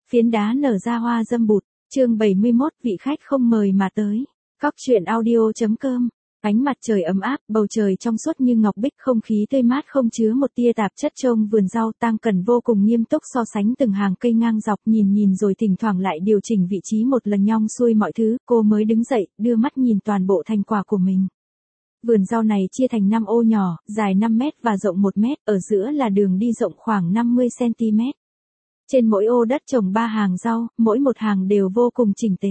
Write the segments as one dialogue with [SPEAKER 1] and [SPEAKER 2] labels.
[SPEAKER 1] Phiến đá nở ra hoa dâm bụt, chương 71 vị khách không mời mà tới. Cóc truyện audio.com. Ánh mặt trời ấm áp, bầu trời trong suốt như ngọc bích, không khí tươi mát không chứa một tia tạp chất. Trông vườn rau Tang Cần vô cùng nghiêm túc so sánh từng hàng cây ngang dọc, nhìn rồi thỉnh thoảng lại điều chỉnh vị trí một lần, nhong xuôi mọi thứ. Cô mới đứng dậy, đưa mắt nhìn toàn bộ thành quả của mình. Vườn rau này chia thành 5 ô nhỏ, dài 5 mét và rộng 1 mét, ở giữa là đường đi rộng khoảng 50 cm. Trên mỗi ô đất trồng 3 hàng rau, mỗi một hàng đều vô cùng chỉnh tề.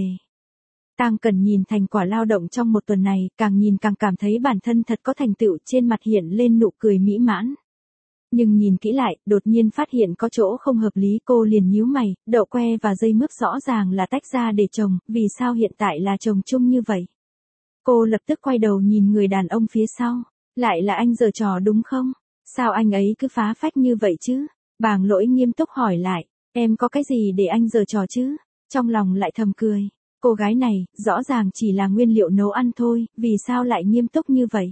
[SPEAKER 1] Tang Cần nhìn thành quả lao động trong một tuần này, càng nhìn càng cảm thấy bản thân thật có thành tựu, trên mặt hiện lên nụ cười mỹ mãn. Nhưng nhìn kỹ lại, đột nhiên phát hiện có chỗ không hợp lý, cô liền nhíu mày. Đậu que và dây mướp rõ ràng là tách ra để trồng, vì sao hiện tại là trồng chung như vậy? Cô lập tức quay đầu nhìn người đàn ông phía sau. Lại là anh giở trò đúng không? Sao anh ấy cứ phá phách như vậy chứ? Bàng Lỗi nghiêm túc hỏi lại. Em có cái gì để anh giở trò chứ? Trong lòng lại thầm cười. Cô gái này, rõ ràng chỉ là nguyên liệu nấu ăn thôi, vì sao lại nghiêm túc như vậy?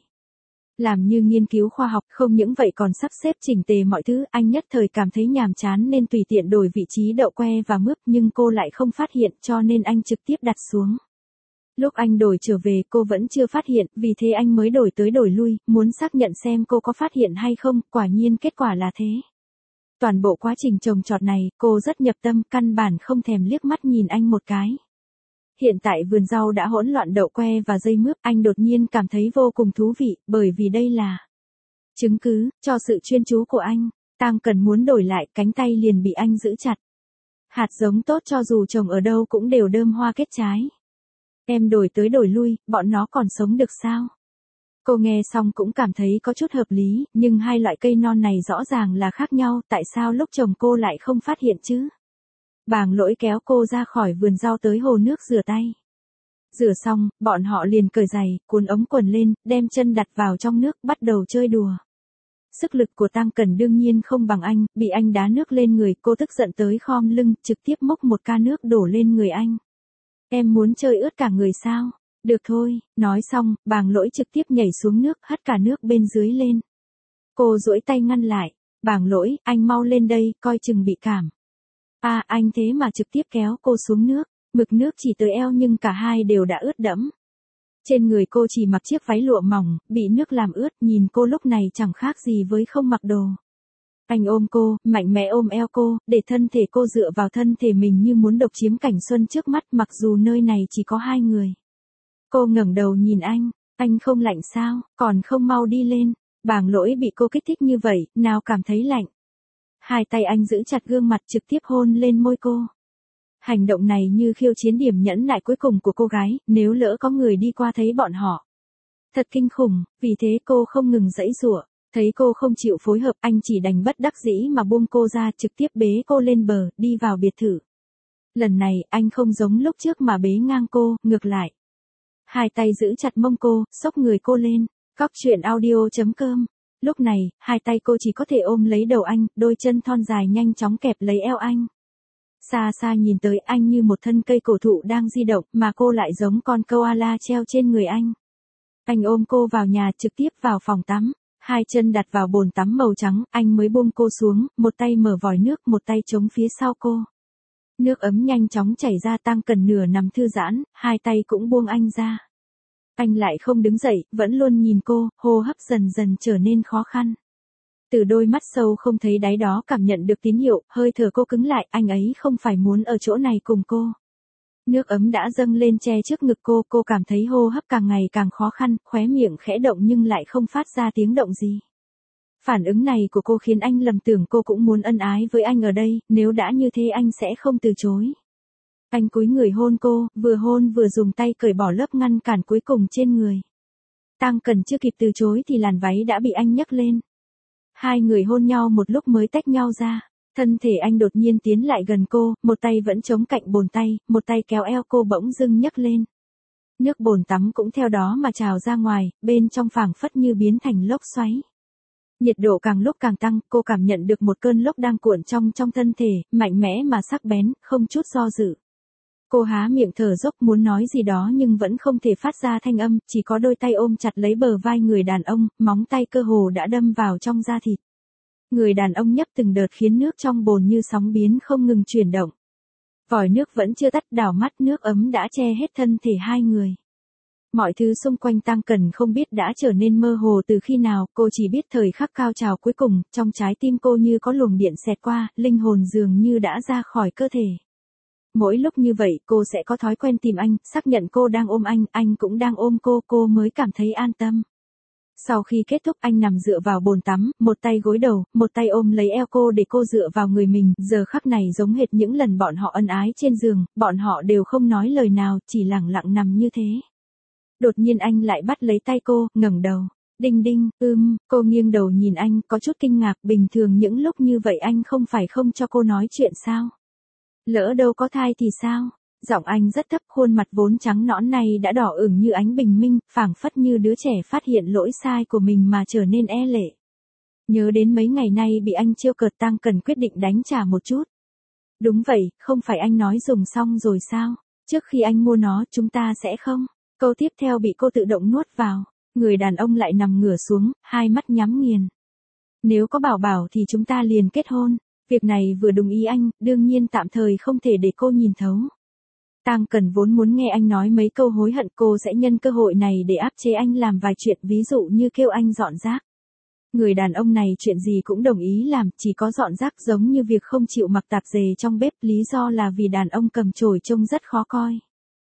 [SPEAKER 1] Làm như nghiên cứu khoa học, không những vậy còn sắp xếp chỉnh tề mọi thứ. Anh nhất thời cảm thấy nhàm chán nên tùy tiện đổi vị trí đậu que và mướp, nhưng cô lại không phát hiện, cho nên anh trực tiếp đặt xuống. Lúc anh đổi trở về cô vẫn chưa phát hiện, vì thế anh mới đổi tới đổi lui, muốn xác nhận xem cô có phát hiện hay không. Quả nhiên kết quả là thế. Toàn bộ quá trình trồng trọt này, cô rất nhập tâm, căn bản không thèm liếc mắt nhìn anh một cái. Hiện tại vườn rau đã hỗn loạn đậu que và dây mướp, anh đột nhiên cảm thấy vô cùng thú vị, bởi vì đây là chứng cứ cho sự chuyên chú của anh. Tang Cần muốn đổi lại, cánh tay liền bị anh giữ chặt. Hạt giống tốt cho dù trồng ở đâu cũng đều đơm hoa kết trái. Em đổi tới đổi lui, bọn nó còn sống được sao? Cô nghe xong cũng cảm thấy có chút hợp lý, nhưng hai loại cây non này rõ ràng là khác nhau, tại sao lúc trồng cô lại không phát hiện chứ? Bàng Lỗi kéo cô ra khỏi vườn rau tới hồ nước rửa tay. Rửa xong, bọn họ liền cởi giày, cuốn ống quần lên, đem chân đặt vào trong nước, bắt đầu chơi đùa. Sức lực của Tang Cần đương nhiên không bằng anh, bị anh đá nước lên người, cô tức giận tới khom lưng, trực tiếp múc một ca nước đổ lên người anh. Em muốn chơi ướt cả người sao? Được thôi, nói xong, Bàng Lỗi trực tiếp nhảy xuống nước, hất cả nước bên dưới lên. Cô duỗi tay ngăn lại. Bàng Lỗi, anh mau lên đây, coi chừng bị cảm. À, anh thế mà trực tiếp kéo cô xuống nước. Mực nước chỉ tới eo nhưng cả hai đều đã ướt đẫm. Trên người cô chỉ mặc chiếc váy lụa mỏng, bị nước làm ướt, nhìn cô lúc này chẳng khác gì với không mặc đồ. Anh ôm cô, mạnh mẽ ôm eo cô, để thân thể cô dựa vào thân thể mình như muốn độc chiếm cảnh xuân trước mắt, mặc dù nơi này chỉ có hai người. Cô ngẩng đầu nhìn anh không lạnh sao, còn không mau đi lên. Bàng Lỗi bị cô kích thích như vậy, nào cảm thấy lạnh. Hai tay anh giữ chặt gương mặt, trực tiếp hôn lên môi cô. Hành động này như khiêu chiến điểm nhẫn nại cuối cùng của cô gái, nếu lỡ có người đi qua thấy bọn họ. Thật kinh khủng, vì thế cô không ngừng giãy giụa. Thấy cô không chịu phối hợp, anh chỉ đành bất đắc dĩ mà buông cô ra, trực tiếp bế cô lên bờ, đi vào biệt thự. Lần này, anh không giống lúc trước mà bế ngang cô, ngược lại. Hai tay giữ chặt mông cô, xốc người cô lên. Cóc truyện audio.com. Lúc này, hai tay cô chỉ có thể ôm lấy đầu anh, đôi chân thon dài nhanh chóng kẹp lấy eo anh. Xa xa nhìn tới, anh như một thân cây cổ thụ đang di động, mà cô lại giống con koala treo trên người anh. Anh ôm cô vào nhà, trực tiếp vào phòng tắm. Hai chân đặt vào bồn tắm màu trắng, anh mới buông cô xuống, một tay mở vòi nước, một tay chống phía sau cô. Nước ấm nhanh chóng chảy ra. Tang Cần nửa nằm thư giãn, hai tay cũng buông anh ra. Anh lại không đứng dậy, vẫn luôn nhìn cô, hô hấp dần dần trở nên khó khăn. Từ đôi mắt sâu không thấy đáy đó cảm nhận được tín hiệu, hơi thở cô cứng lại, anh ấy không phải muốn ở chỗ này cùng cô. Nước ấm đã dâng lên che trước ngực cô cảm thấy hô hấp càng ngày càng khó khăn, khóe miệng khẽ động nhưng lại không phát ra tiếng động gì. Phản ứng này của cô khiến anh lầm tưởng cô cũng muốn ân ái với anh ở đây, nếu đã như thế anh sẽ không từ chối. Anh cúi người hôn cô, vừa hôn vừa dùng tay cởi bỏ lớp ngăn cản cuối cùng trên người. Tang Cần chưa kịp từ chối thì làn váy đã bị anh nhấc lên. Hai người hôn nhau một lúc mới tách nhau ra. Thân thể anh đột nhiên tiến lại gần cô, một tay vẫn chống cạnh bồn tay, một tay kéo eo cô bỗng dưng nhấc lên. Nước bồn tắm cũng theo đó mà trào ra ngoài, bên trong phảng phất như biến thành lốc xoáy. Nhiệt độ càng lúc càng tăng, cô cảm nhận được một cơn lốc đang cuộn trong thân thể, mạnh mẽ mà sắc bén, không chút do dự. Cô há miệng thở dốc muốn nói gì đó nhưng vẫn không thể phát ra thanh âm, chỉ có đôi tay ôm chặt lấy bờ vai người đàn ông, móng tay cơ hồ đã đâm vào trong da thịt. Người đàn ông nhấp từng đợt khiến nước trong bồn như sóng biến không ngừng chuyển động. Vòi nước vẫn chưa tắt, đảo mắt nước ấm đã che hết thân thể hai người. Mọi thứ xung quanh Tăng Cần không biết đã trở nên mơ hồ từ khi nào, cô chỉ biết thời khắc cao trào cuối cùng, trong trái tim cô như có luồng điện xẹt qua, linh hồn dường như đã ra khỏi cơ thể. Mỗi lúc như vậy cô sẽ có thói quen tìm anh, xác nhận cô đang ôm anh cũng đang ôm cô mới cảm thấy an tâm. Sau khi kết thúc anh nằm dựa vào bồn tắm, một tay gối đầu, một tay ôm lấy eo cô để cô dựa vào người mình, giờ khắc này giống hệt những lần bọn họ ân ái trên giường, bọn họ đều không nói lời nào, chỉ lặng lặng nằm như thế. Đột nhiên anh lại bắt lấy tay cô, ngẩng đầu. Đinh đinh, cô nghiêng đầu nhìn anh, có chút kinh ngạc, bình thường những lúc như vậy anh không phải không cho cô nói chuyện sao? Lỡ đâu có thai thì sao? Giọng anh rất thấp, khuôn mặt vốn trắng nõn này đã đỏ ửng như ánh bình minh, phảng phất như đứa trẻ phát hiện lỗi sai của mình mà trở nên e lệ. Nhớ đến mấy ngày nay bị anh trêu cợt, Tăng Cần quyết định đánh trả một chút. Đúng vậy, không phải anh nói dùng xong rồi sao? Trước khi anh mua nó chúng ta sẽ không? Câu tiếp theo bị cô tự động nuốt vào. Người đàn ông lại nằm ngửa xuống, hai mắt nhắm nghiền. Nếu có bảo bảo thì chúng ta liền kết hôn. Việc này vừa đúng ý anh, đương nhiên tạm thời không thể để cô nhìn thấu. Tăng Cần vốn muốn nghe anh nói mấy câu hối hận, cô sẽ nhân cơ hội này để áp chế anh làm vài chuyện, ví dụ như kêu anh dọn rác. Người đàn ông này chuyện gì cũng đồng ý làm, chỉ có dọn rác giống như việc không chịu mặc tạp dề trong bếp, lý do là vì đàn ông cầm chổi trông rất khó coi.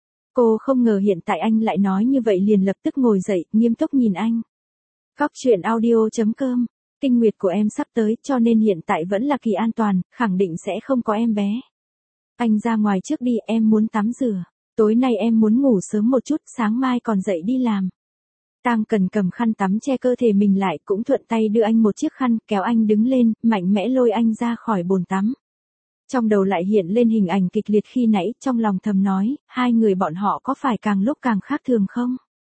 [SPEAKER 1] Cô không ngờ hiện tại anh lại nói như vậy, liền lập tức ngồi dậy, nghiêm túc nhìn anh. Cóc truyện audio.com, kinh nguyệt của em sắp tới, cho nên hiện tại vẫn là kỳ an toàn, khẳng định sẽ không có em bé. Anh ra ngoài trước đi, em muốn tắm rửa. Tối nay em muốn ngủ sớm một chút, sáng mai còn dậy đi làm. Tăng Cần cầm khăn tắm che cơ thể mình lại, cũng thuận tay đưa anh một chiếc khăn, kéo anh đứng lên, mạnh mẽ lôi anh ra khỏi bồn tắm. Trong đầu lại hiện lên hình ảnh kịch liệt khi nãy, trong lòng thầm nói, hai người bọn họ có phải càng lúc càng khác thường không?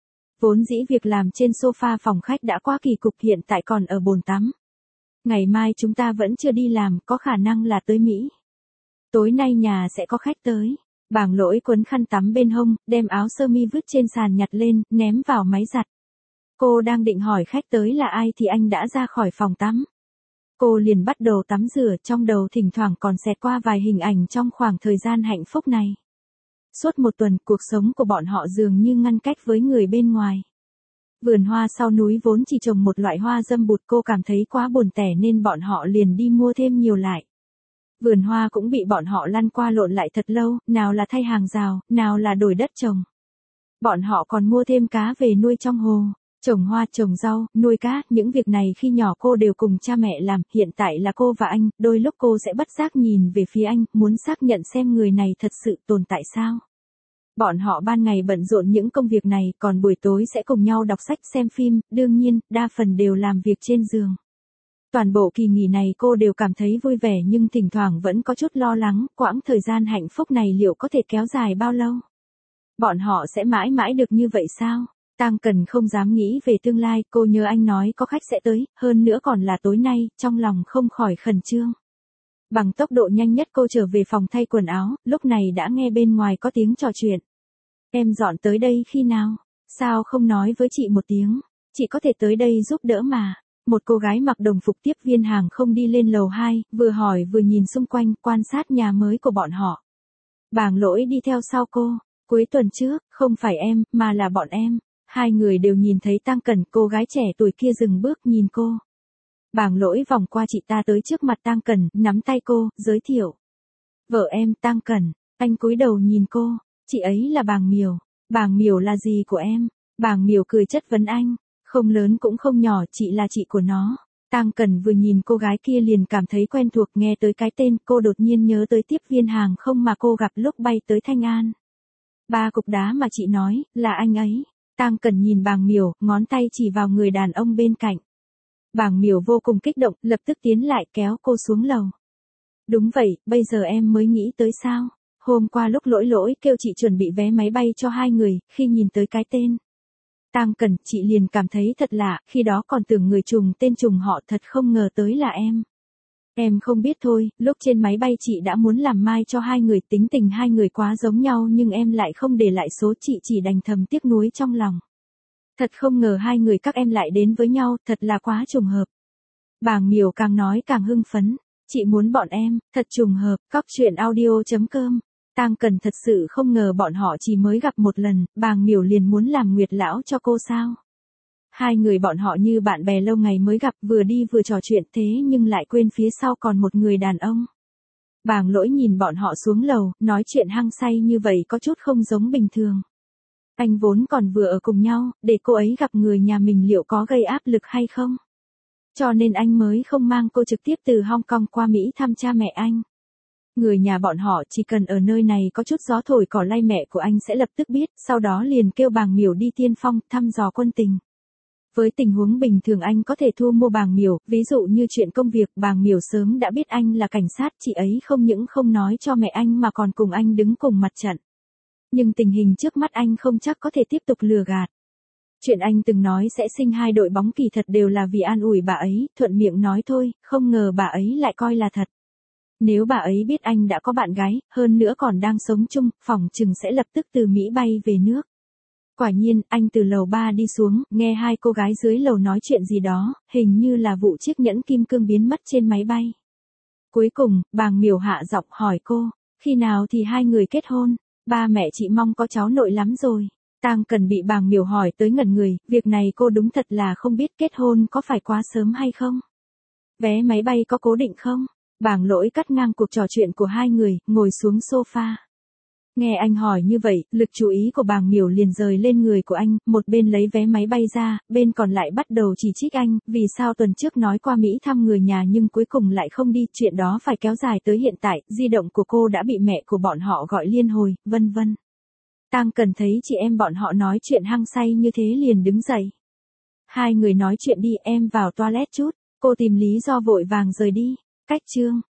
[SPEAKER 1] Vốn dĩ việc làm trên sofa phòng khách đã quá kỳ cục, hiện tại còn ở bồn tắm. Ngày mai chúng ta vẫn chưa đi làm, có khả năng là tới Mỹ. Tối nay nhà sẽ có khách tới. Bàng Lỗi quấn khăn tắm bên hông, đem áo sơ mi vứt trên sàn nhặt lên, ném vào máy giặt. Cô đang định hỏi khách tới là ai thì anh đã ra khỏi phòng tắm. Cô liền bắt đầu tắm rửa, trong đầu thỉnh thoảng còn xẹt qua vài hình ảnh trong khoảng thời gian hạnh phúc này. Suốt một tuần, cuộc sống của bọn họ dường như ngăn cách với người bên ngoài. Vườn hoa sau núi vốn chỉ trồng một loại hoa dâm bụt, cô cảm thấy quá buồn tẻ nên bọn họ liền đi mua thêm nhiều lại. Vườn hoa cũng bị bọn họ lăn qua lộn lại thật lâu, nào là thay hàng rào, nào là đổi đất trồng. Bọn họ còn mua thêm cá về nuôi trong hồ, trồng hoa, trồng rau, nuôi cá, những việc này khi nhỏ cô đều cùng cha mẹ làm, hiện tại là cô và anh, đôi lúc cô sẽ bất giác nhìn về phía anh, muốn xác nhận xem người này thật sự tồn tại sao. Bọn họ ban ngày bận rộn những công việc này, còn buổi tối sẽ cùng nhau đọc sách, xem phim, đương nhiên, đa phần đều làm việc trên giường. Toàn bộ kỳ nghỉ này cô đều cảm thấy vui vẻ, nhưng thỉnh thoảng vẫn có chút lo lắng, quãng thời gian hạnh phúc này liệu có thể kéo dài bao lâu? Bọn họ sẽ mãi mãi được như vậy sao? Tăng Cần không dám nghĩ về tương lai, cô nhớ anh nói có khách sẽ tới, hơn nữa còn là tối nay, trong lòng không khỏi khẩn trương. Bằng tốc độ nhanh nhất cô trở về phòng thay quần áo, lúc này đã nghe bên ngoài có tiếng trò chuyện. Em dọn tới đây khi nào? Sao không nói với chị một tiếng? Chị có thể tới đây giúp đỡ mà. Một cô gái mặc đồng phục tiếp viên hàng không đi lên lầu 2, vừa hỏi vừa nhìn xung quanh, quan sát nhà mới của bọn họ. Bàng Lỗi đi theo sau cô. Cuối tuần trước, không phải em, mà là bọn em. Hai người đều nhìn thấy Tăng Cần, cô gái trẻ tuổi kia dừng bước nhìn cô. Bàng Lỗi vòng qua chị ta tới trước mặt Tăng Cần, nắm tay cô, giới thiệu. Vợ em, Tăng Cần. Anh cúi đầu nhìn cô. Chị ấy là Bàng Miểu. Bàng Miểu là gì của em? Bàng Miểu cười chất vấn anh. Không lớn cũng không nhỏ, chị là chị của nó. Tăng Cần vừa nhìn cô gái kia liền cảm thấy quen thuộc, nghe tới cái tên, cô đột nhiên nhớ tới tiếp viên hàng không mà cô gặp lúc bay tới Thanh An. 3 cục đá mà chị nói, là anh ấy. Tăng Cần nhìn Bàng Miểu, ngón tay chỉ vào người đàn ông bên cạnh. Bàng Miểu vô cùng kích động, lập tức tiến lại kéo cô xuống lầu. Đúng vậy, bây giờ em mới nghĩ tới sao? Hôm qua lúc Lỗi kêu chị chuẩn bị vé máy bay cho hai người, khi nhìn tới cái tên Tăng Cần, chị liền cảm thấy thật lạ, khi đó còn tưởng người trùng tên trùng họ, thật không ngờ tới là em. Em không biết thôi, lúc trên máy bay chị đã muốn làm mai cho hai người, tính tình hai người quá giống nhau nhưng em lại không để lại số, chị chỉ đành thầm tiếc nuối trong lòng. Thật không ngờ hai người các em lại đến với nhau, thật là quá trùng hợp. Bàng Miểu càng nói càng hưng phấn, chị muốn bọn em, thật trùng hợp. Cóc truyện audio.com Tang Cần thật sự không ngờ bọn họ chỉ mới gặp một lần, Bàng Miểu liền muốn làm nguyệt lão cho cô sao. Hai người bọn họ như bạn bè lâu ngày mới gặp, vừa đi vừa trò chuyện, thế nhưng lại quên phía sau còn một người đàn ông. Bàng Lỗi nhìn bọn họ xuống lầu, nói chuyện hăng say như vậy có chút không giống bình thường. Anh vốn còn vừa ở cùng nhau, để cô ấy gặp người nhà mình liệu có gây áp lực hay không? Cho nên anh mới không mang cô trực tiếp từ Hong Kong qua Mỹ thăm cha mẹ anh. Người nhà bọn họ chỉ cần ở nơi này có chút gió thổi cỏ lay mẹ của anh sẽ lập tức biết, sau đó liền kêu Bàng Miểu đi tiên phong, thăm dò quân tình. Với tình huống bình thường anh có thể thu mua Bàng Miểu, ví dụ như chuyện công việc, Bàng Miểu sớm đã biết anh là cảnh sát, chị ấy không những không nói cho mẹ anh mà còn cùng anh đứng cùng mặt trận. Nhưng tình hình trước mắt anh không chắc có thể tiếp tục lừa gạt. Chuyện anh từng nói sẽ sinh hai đội bóng kỳ thật đều là vì an ủi bà ấy, thuận miệng nói thôi, không ngờ bà ấy lại coi là thật. Nếu bà ấy biết anh đã có bạn gái, hơn nữa còn đang sống chung, phỏng chừng sẽ lập tức từ Mỹ bay về nước. Quả nhiên, anh từ lầu 3 đi xuống, nghe hai cô gái dưới lầu nói chuyện gì đó, hình như là vụ chiếc nhẫn kim cương biến mất trên máy bay. Cuối cùng, Bàng Miểu hạ giọng hỏi cô, khi nào thì hai người kết hôn, ba mẹ chị mong có cháu nội lắm rồi. Tang Cần bị Bàng Miểu hỏi tới ngẩn người, việc này cô đúng thật là không biết, kết hôn có phải quá sớm hay không? Vé máy bay có cố định không? Bàng Lỗi cắt ngang cuộc trò chuyện của hai người, ngồi xuống sofa. Nghe anh hỏi như vậy, lực chú ý của Bàng Miểu liền rời lên người của anh, một bên lấy vé máy bay ra, bên còn lại bắt đầu chỉ trích anh, vì sao tuần trước nói qua Mỹ thăm người nhà nhưng cuối cùng lại không đi, chuyện đó phải kéo dài tới hiện tại, di động của cô đã bị mẹ của bọn họ gọi liên hồi, vân vân. Tang Cần thấy chị em bọn họ nói chuyện hăng say như thế liền đứng dậy. Hai người nói chuyện đi, em vào toilet chút, cô tìm lý do vội vàng rời đi. Cách chương